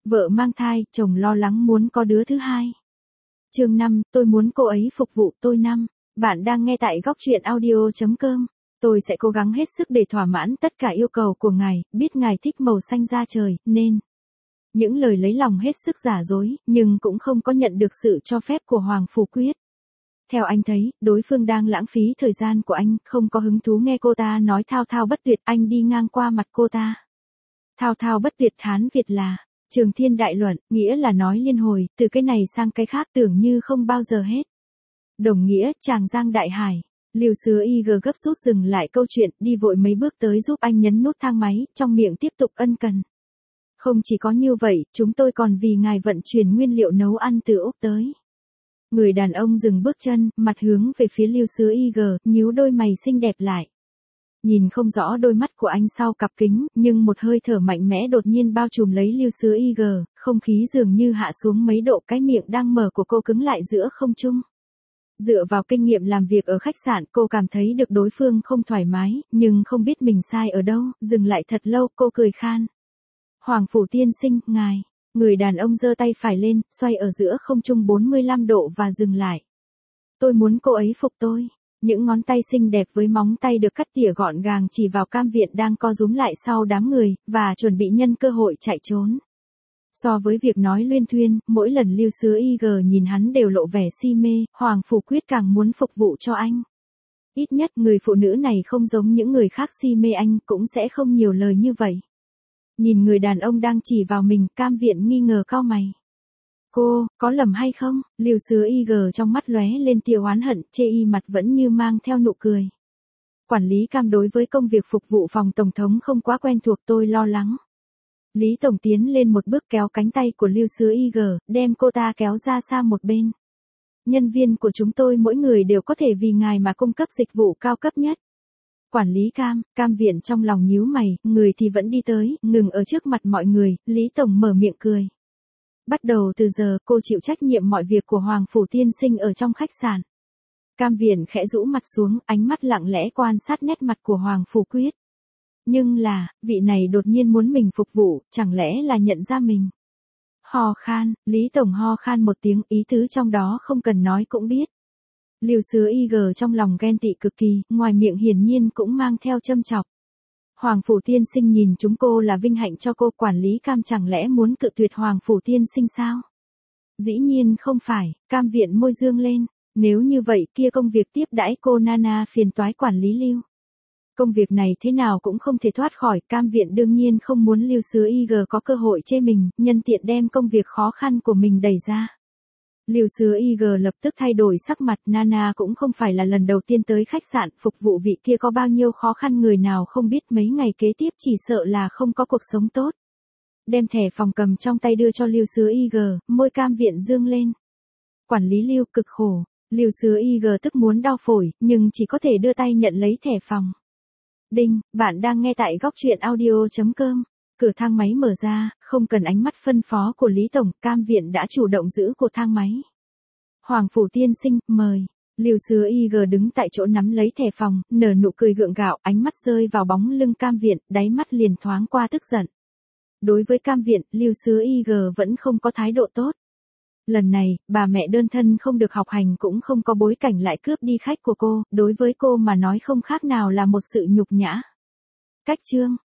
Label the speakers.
Speaker 1: Vợ mang thai, chồng lo lắng muốn có đứa thứ hai. Chương 5, tôi muốn cô ấy phục vụ tôi. Bạn đang nghe tại góc truyện audio.com. Tôi sẽ cố gắng hết sức để thỏa mãn tất cả yêu cầu của ngài, biết ngài thích màu xanh da trời, nên. Những lời lấy lòng hết sức giả dối, nhưng cũng không có nhận được sự cho phép của Hoàng Phủ Quyết. Theo anh thấy, đối phương đang lãng phí thời gian của anh, không có hứng thú nghe cô ta nói thao thao bất tuyệt, anh đi ngang qua mặt cô ta. Thao thao bất tuyệt Hán Việt là Trường Thiên Đại Luận, nghĩa là nói liên hồi, từ cái này sang cái khác tưởng như không bao giờ hết. Đồng nghĩa, Tràng Giang Đại Hải. Lưu Sứa Y gấp rút dừng lại câu chuyện, đi vội mấy bước tới giúp anh nhấn nút thang máy, trong miệng tiếp tục ân cần. Không chỉ có như vậy, chúng tôi còn vì ngài vận chuyển nguyên liệu nấu ăn từ Úc tới. Người đàn ông dừng bước chân, mặt hướng về phía Lưu Sứa Y, nhíu đôi mày xinh đẹp lại. Nhìn không rõ đôi mắt của anh sau cặp kính, nhưng một hơi thở mạnh mẽ đột nhiên bao trùm lấy Lưu Sứa Y, không khí dường như hạ xuống mấy độ, cái miệng đang mở của cô cứng lại giữa không trung. Dựa vào kinh nghiệm làm việc ở khách sạn, cô cảm thấy được đối phương không thoải mái, nhưng không biết mình sai ở đâu, dừng lại thật lâu, cô cười khan. Hoàng Phủ tiên sinh, ngài. Người đàn ông giơ tay phải lên, xoay ở giữa không trung 45 độ và dừng lại. Tôi muốn cô ấy phục tôi. Những ngón tay xinh đẹp với móng tay được cắt tỉa gọn gàng chỉ vào cam viện đang co rúm lại sau đám người, và chuẩn bị nhân cơ hội chạy trốn. So với việc nói luyên thuyên, mỗi lần Lưu Sứa Y nhìn hắn đều lộ vẻ si mê, Hoàng Phủ Quyết càng muốn phục vụ cho anh. Ít nhất người phụ nữ này không giống những người khác si mê anh, cũng sẽ không nhiều lời như vậy. Nhìn người đàn ông đang chỉ vào mình, cam viện nghi ngờ cau mày. Cô, có lầm hay không? Lưu Sứa Y trong mắt lóe lên tia oán hận, chê y mặt vẫn như mang theo nụ cười. Quản lý Cam đối với công việc phục vụ phòng tổng thống không quá quen thuộc, tôi lo lắng. Lý Tổng tiến lên một bước kéo cánh tay của Lưu Sứa Y, đem cô ta kéo ra xa một bên. Nhân viên của chúng tôi mỗi người đều có thể vì ngài mà cung cấp dịch vụ cao cấp nhất. Quản lý Cam viện trong lòng nhíu mày, người thì vẫn đi tới, ngừng ở trước mặt mọi người, Lý Tổng mở miệng cười. Bắt đầu từ giờ, cô chịu trách nhiệm mọi việc của Hoàng Phủ tiên sinh ở trong khách sạn. Cam viện khẽ rũ mặt xuống, ánh mắt lặng lẽ quan sát nét mặt của Hoàng Phủ Quyết. Nhưng là, vị này đột nhiên muốn mình phục vụ, chẳng lẽ là nhận ra mình. Ho khan, Lý Tổng ho khan một tiếng, ý tứ trong đó không cần nói cũng biết. Lưu Sứa Y trong lòng ghen tị cực kỳ, ngoài miệng hiển nhiên cũng mang theo châm chọc. Hoàng Phủ tiên sinh nhìn chúng cô là vinh hạnh cho cô, quản lý Cam chẳng lẽ muốn cự tuyệt Hoàng Phủ tiên sinh sao? Dĩ nhiên không phải, Cam viện môi dương lên, nếu như vậy kia công việc tiếp đãi cô Nana phiền toái quản lý Lưu. Công việc này thế nào cũng không thể thoát khỏi, Cam viện đương nhiên không muốn Lưu Sứa Y có cơ hội chê mình, nhân tiện đem công việc khó khăn của mình đẩy ra. Lưu Sứa Y lập tức thay đổi sắc mặt, Nana cũng không phải là lần đầu tiên tới khách sạn, phục vụ vị kia có bao nhiêu khó khăn người nào không biết, mấy ngày kế tiếp chỉ sợ là không có cuộc sống tốt. Đem thẻ phòng cầm trong tay đưa cho Lưu Sứa Y, môi Cam viện dương lên. Quản lý Lưu cực khổ, Lưu Sứa Y tức muốn đau phổi, nhưng chỉ có thể đưa tay nhận lấy thẻ phòng. Đinh, bạn đang nghe tại góc truyện audio.com. Cửa thang máy mở ra, không cần ánh mắt phân phó của Lý Tổng, Cam viện đã chủ động giữ của thang máy. Hoàng Phủ tiên sinh, mời. Lưu Sứa Y đứng tại chỗ nắm lấy thẻ phòng, nở nụ cười gượng gạo, ánh mắt rơi vào bóng lưng Cam viện, đáy mắt liền thoáng qua tức giận. Đối với Cam viện, Lưu Sứa Y vẫn không có thái độ tốt. Lần này, bà mẹ đơn thân không được học hành cũng không có bối cảnh lại cướp đi khách của cô, đối với cô mà nói không khác nào là một sự nhục nhã. Cách chương.